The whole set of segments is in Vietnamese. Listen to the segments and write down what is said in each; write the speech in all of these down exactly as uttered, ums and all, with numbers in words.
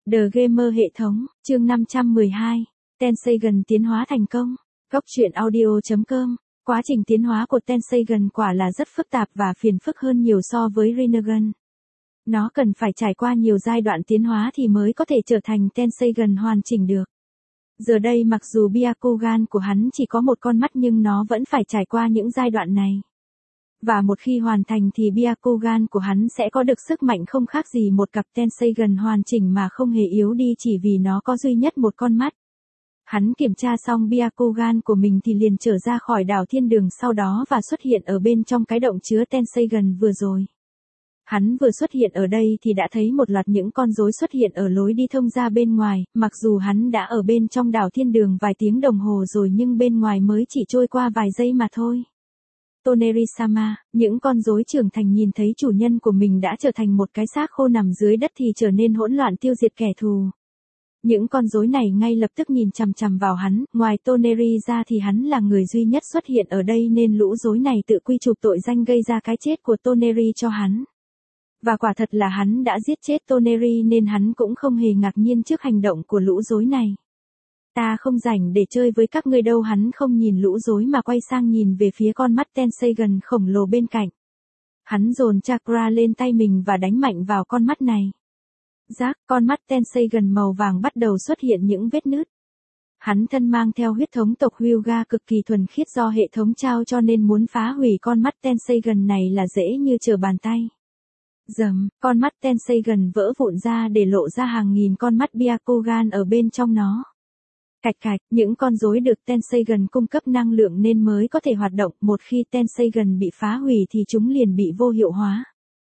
The Gamer hệ thống, chương năm trăm mười hai, Tenseigan tiến hóa thành công. Góc truyện audio chấm com. Quá trình tiến hóa của Tenseigan quả là rất phức tạp và phiền phức hơn nhiều so với Rinnegan. Nó cần phải trải qua nhiều giai đoạn tiến hóa thì mới có thể trở thành Tenseigan hoàn chỉnh được. Giờ đây mặc dù Byakugan của hắn chỉ có một con mắt nhưng nó vẫn phải trải qua những giai đoạn này. Và một khi hoàn thành thì Byakugan của hắn sẽ có được sức mạnh không khác gì một cặp Tenseigan hoàn chỉnh mà không hề yếu đi chỉ vì nó có duy nhất một con mắt. Hắn kiểm tra xong Byakugan của mình thì liền trở ra khỏi đảo thiên đường sau đó và xuất hiện ở bên trong cái động chứa Tenseigan vừa rồi. Hắn vừa xuất hiện ở đây thì đã thấy một loạt những con rối xuất hiện ở lối đi thông ra bên ngoài, mặc dù hắn đã ở bên trong đảo thiên đường vài tiếng đồng hồ rồi nhưng bên ngoài mới chỉ trôi qua vài giây mà thôi. Toneri-sama, những con rối trưởng thành nhìn thấy chủ nhân của mình đã trở thành một cái xác khô nằm dưới đất thì trở nên hỗn loạn tiêu diệt kẻ thù. Những con rối này ngay lập tức nhìn chằm chằm vào hắn, ngoài Toneri ra thì hắn là người duy nhất xuất hiện ở đây nên lũ rối này tự quy chụp tội danh gây ra cái chết của Toneri cho hắn. Và quả thật là hắn đã giết chết Toneri nên hắn cũng không hề ngạc nhiên trước hành động của lũ rối này. Ta không rảnh để chơi với các ngươi đâu, hắn không nhìn lũ rối mà quay sang nhìn về phía con mắt Tenseigan khổng lồ bên cạnh. Hắn dồn chakra lên tay mình và đánh mạnh vào con mắt này. Rác, con mắt Tenseigan màu vàng bắt đầu xuất hiện những vết nứt. Hắn thân mang theo huyết thống tộc Hyuga cực kỳ thuần khiết do hệ thống trao cho nên muốn phá hủy con mắt Tenseigan này là dễ như trở bàn tay. Dầm, con mắt Tenseigan vỡ vụn ra để lộ ra hàng nghìn con mắt Byakugan ở bên trong nó. Cạch cạch, những con rối được Tenseigan cung cấp năng lượng nên mới có thể hoạt động, một khi Tenseigan bị phá hủy thì chúng liền bị vô hiệu hóa.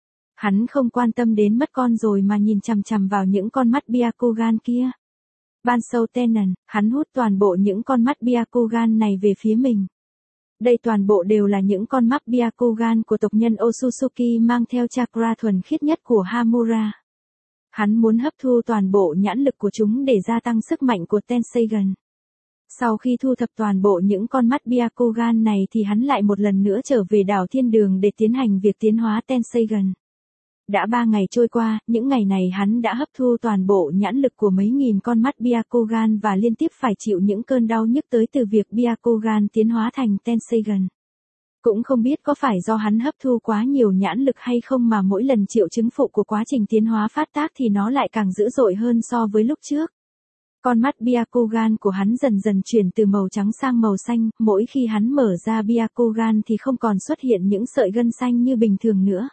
Hắn không quan tâm đến mất con rồi mà nhìn chằm chằm vào những con mắt Byakugan kia. Bansou Tenon, hắn hút toàn bộ những con mắt Byakugan này về phía mình. Đây toàn bộ đều là những con mắt Byakugan của tộc nhân Otsutsuki mang theo chakra thuần khiết nhất của Hamura. Hắn muốn hấp thu toàn bộ nhãn lực của chúng để gia tăng sức mạnh của Tenseigan. Sau khi thu thập toàn bộ những con mắt Byakugan này thì hắn lại một lần nữa trở về đảo thiên đường để tiến hành việc tiến hóa Tenseigan. Đã ba ngày trôi qua, những ngày này hắn đã hấp thu toàn bộ nhãn lực của mấy nghìn con mắt Byakugan và liên tiếp phải chịu những cơn đau nhức tới từ việc Byakugan tiến hóa thành Tenseigan. Cũng không biết có phải do hắn hấp thu quá nhiều nhãn lực hay không mà mỗi lần triệu chứng phụ của quá trình tiến hóa phát tác thì nó lại càng dữ dội hơn so với lúc trước. Con mắt Byakugan của hắn dần dần chuyển từ màu trắng sang màu xanh, mỗi khi hắn mở ra Byakugan thì không còn xuất hiện những sợi gân xanh như bình thường nữa.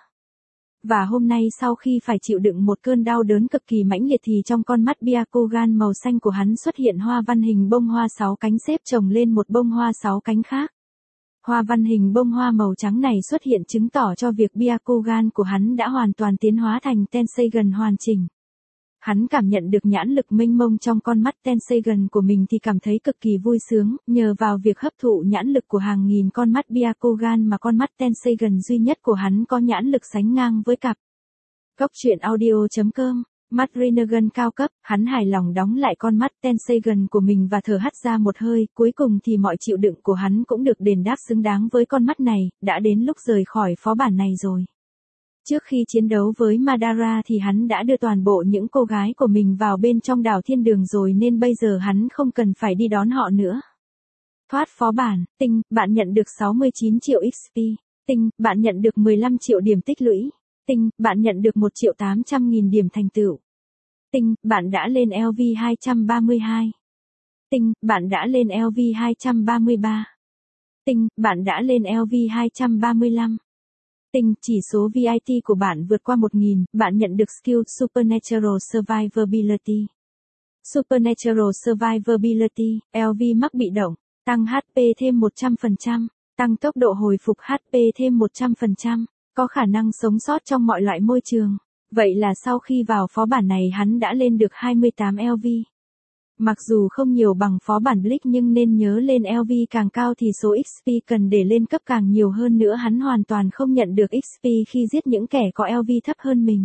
Và hôm nay sau khi phải chịu đựng một cơn đau đớn cực kỳ mãnh liệt thì trong con mắt Byakugan màu xanh của hắn xuất hiện hoa văn hình bông hoa sáu cánh xếp chồng lên một bông hoa sáu cánh khác. Hoa văn hình bông hoa màu trắng này xuất hiện chứng tỏ cho việc Byakugan của hắn đã hoàn toàn tiến hóa thành Tenseigan hoàn chỉnh. Hắn cảm nhận được nhãn lực mênh mông trong con mắt Tenseigan của mình thì cảm thấy cực kỳ vui sướng, nhờ vào việc hấp thụ nhãn lực của hàng nghìn con mắt Byakugan mà con mắt Tenseigan duy nhất của hắn có nhãn lực sánh ngang với cặp. Góc truyện audio chấm com. Mắt Rinnegan cao cấp, hắn hài lòng đóng lại con mắt Tenseigan của mình và thở hắt ra một hơi, cuối cùng thì mọi chịu đựng của hắn cũng được đền đáp xứng đáng với con mắt này, đã đến lúc rời khỏi phó bản này rồi. Trước khi chiến đấu với Madara thì hắn đã đưa toàn bộ những cô gái của mình vào bên trong đảo thiên đường rồi nên bây giờ hắn không cần phải đi đón họ nữa. Thoát phó bản, tinh, bạn nhận được sáu mươi chín triệu ích pê, tinh, bạn nhận được mười lăm triệu điểm tích lũy. Tinh, bạn nhận được một triệu tám trăm nghìn điểm thành tựu. Tinh, bạn đã lên lv hai trăm ba mươi hai. Tinh, bạn đã lên lv hai trăm ba mươi ba. Tinh, bạn đã lên lv hai trăm ba mươi lăm. Tinh, chỉ số vê i tê của bạn vượt qua một nghìn, bạn nhận được skill Supernatural Survivability. Supernatural Survivability, lv mắc bị động, tăng hát pê thêm một trăm phần trăm, tăng tốc độ hồi phục hát pê thêm một trăm phần trăm. Có khả năng sống sót trong mọi loại môi trường. Vậy là sau khi vào phó bản này hắn đã lên được hai mươi tám lv. Mặc dù không nhiều bằng phó bản Bleach nhưng nên nhớ lên lv càng cao thì số ích pê cần để lên cấp càng nhiều hơn nữa. Hắn hoàn toàn không nhận được ích pê khi giết những kẻ có lv thấp hơn mình.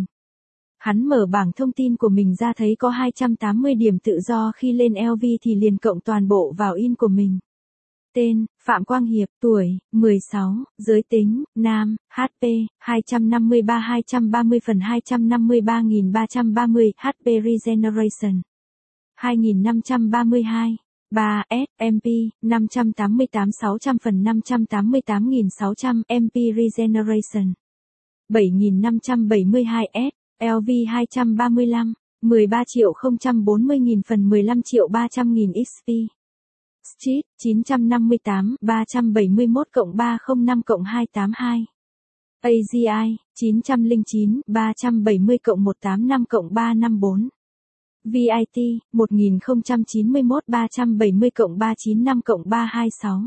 Hắn mở bảng thông tin của mình ra thấy có hai trăm tám mươi điểm tự do khi lên lv thì liền cộng toàn bộ vào in của mình. Tên, Phạm Quang Hiệp, tuổi, mười sáu, giới tính, nam, hát pê, hai trăm năm mươi ba hai trăm ba mươi phần hai trăm năm mươi ba nghìn ba trăm ba mươi, hát pê Regeneration, hai nghìn năm trăm ba mươi hai, ba S, em pê, năm trăm tám mươi tám sáu trăm phần năm trăm tám mươi tám nghìn sáu trăm, em pê Regeneration, bảy nghìn năm trăm bảy mươi hai S, lờ vê hai trăm ba mươi lăm, mười ba triệu không trăm bốn mươi nghìn phần mười lăm triệu ba trăm nghìn ích pê. Street, chín trăm năm mươi tám, ba trăm bảy mươi mốt cộng ba không năm cộng hai tám hai. a giê i, chín trăm lẻ chín, ba trăm bảy mươi cộng một tám năm cộng ba năm bốn. vê i tê, một nghìn không trăm chín mươi mốt ba trăm bảy mươi cộng ba chín năm cộng ba hai sáu.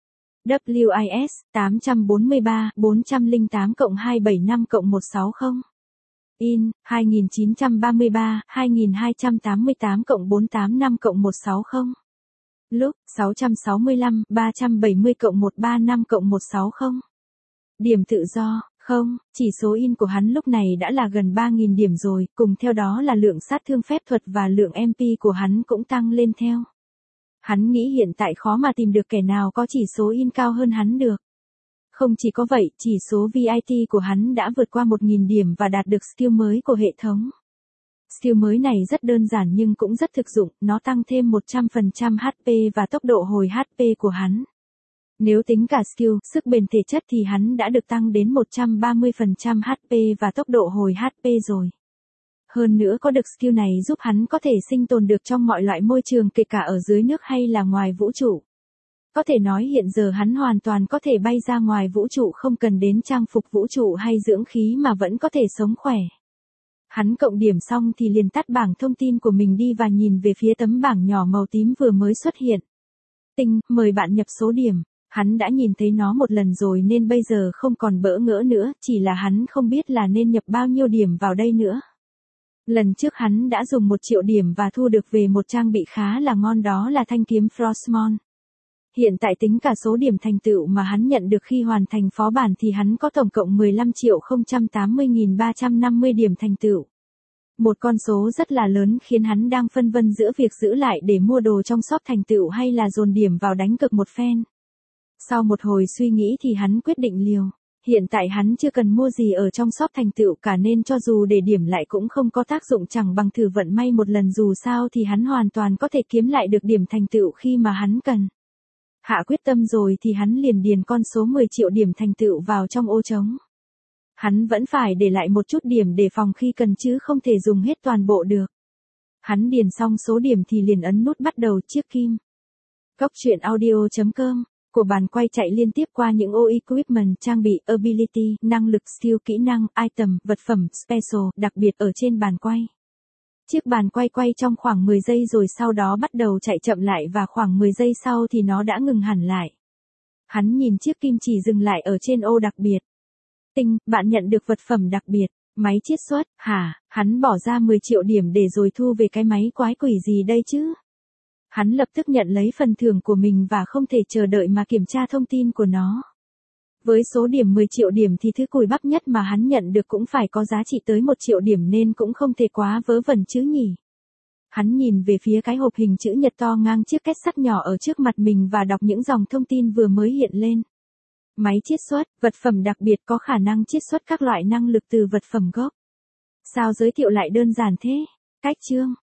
vê i ét, tám trăm bốn mươi ba, bốn trăm lẻ tám cộng hai bảy năm cộng một sáu không. In, hai nghìn chín trăm ba mươi ba, hai nghìn hai trăm tám mươi tám cộng bốn tám năm cộng một sáu không. Lúc, sáu trăm sáu mươi lăm, ba trăm bảy mươi cộng một ba năm cộng một sáu không. Điểm tự do, không, chỉ số in của hắn lúc này đã là gần ba nghìn điểm rồi, cùng theo đó là lượng sát thương phép thuật và lượng em pê của hắn cũng tăng lên theo. Hắn nghĩ hiện tại khó mà tìm được kẻ nào có chỉ số in cao hơn hắn được. Không chỉ có vậy, chỉ số vê i tê của hắn đã vượt qua một nghìn điểm và đạt được skill mới của hệ thống. Skill mới này rất đơn giản nhưng cũng rất thực dụng, nó tăng thêm một trăm phần trăm hát pê và tốc độ hồi hát pê của hắn. Nếu tính cả skill, sức bền thể chất thì hắn đã được tăng đến một trăm ba mươi phần trăm hát pê và tốc độ hồi hát pê rồi. Hơn nữa có được skill này giúp hắn có thể sinh tồn được trong mọi loại môi trường kể cả ở dưới nước hay là ngoài vũ trụ. Có thể nói hiện giờ hắn hoàn toàn có thể bay ra ngoài vũ trụ không cần đến trang phục vũ trụ hay dưỡng khí mà vẫn có thể sống khỏe. Hắn cộng điểm xong thì liền tắt bảng thông tin của mình đi và nhìn về phía tấm bảng nhỏ màu tím vừa mới xuất hiện. Tinh, mời bạn nhập số điểm. Hắn đã nhìn thấy nó một lần rồi nên bây giờ không còn bỡ ngỡ nữa, chỉ là hắn không biết là nên nhập bao nhiêu điểm vào đây nữa. Lần trước hắn đã dùng một triệu điểm và thu được về một trang bị khá là ngon, đó là thanh kiếm Frostmourne. Hiện tại tính cả số điểm thành tựu mà hắn nhận được khi hoàn thành phó bản thì hắn có tổng cộng mười lăm triệu không trăm tám mươi nghìn ba trăm năm mươi điểm thành tựu. Một con số rất là lớn khiến hắn đang phân vân giữa việc giữ lại để mua đồ trong shop thành tựu hay là dồn điểm vào đánh cược một phen. Sau một hồi suy nghĩ thì hắn quyết định liều. Hiện tại hắn chưa cần mua gì ở trong shop thành tựu cả nên cho dù để điểm lại cũng không có tác dụng, chẳng bằng thử vận may một lần, dù sao thì hắn hoàn toàn có thể kiếm lại được điểm thành tựu khi mà hắn cần. Hạ quyết tâm rồi thì hắn liền điền con số mười triệu điểm thành tựu vào trong ô trống. Hắn vẫn phải để lại một chút điểm để phòng khi cần chứ không thể dùng hết toàn bộ được. Hắn điền xong số điểm thì liền ấn nút bắt đầu chiếc kim. Góc truyện audio chấm com của bàn quay chạy liên tiếp qua những ô equipment, trang bị, ability, năng lực, skill, kỹ năng, item, vật phẩm, special, đặc biệt ở trên bàn quay. Chiếc bàn quay quay trong khoảng mười giây rồi sau đó bắt đầu chạy chậm lại và khoảng mười giây sau thì nó đã ngừng hẳn lại. Hắn nhìn chiếc kim chỉ dừng lại ở trên ô đặc biệt. Tinh, bạn nhận được vật phẩm đặc biệt, máy chiết xuất, hả, hắn bỏ ra mười triệu điểm để rồi thu về cái máy quái quỷ gì đây chứ? Hắn lập tức nhận lấy phần thưởng của mình và không thể chờ đợi mà kiểm tra thông tin của nó. Với số điểm mười triệu điểm thì thứ cùi bắp nhất mà hắn nhận được cũng phải có giá trị tới một triệu điểm nên cũng không thể quá vớ vẩn chứ nhỉ. Hắn nhìn về phía cái hộp hình chữ nhật to ngang chiếc két sắt nhỏ ở trước mặt mình và đọc những dòng thông tin vừa mới hiện lên. Máy chiết xuất, vật phẩm đặc biệt có khả năng chiết xuất các loại năng lực từ vật phẩm gốc. Sao giới thiệu lại đơn giản thế? Cách chương.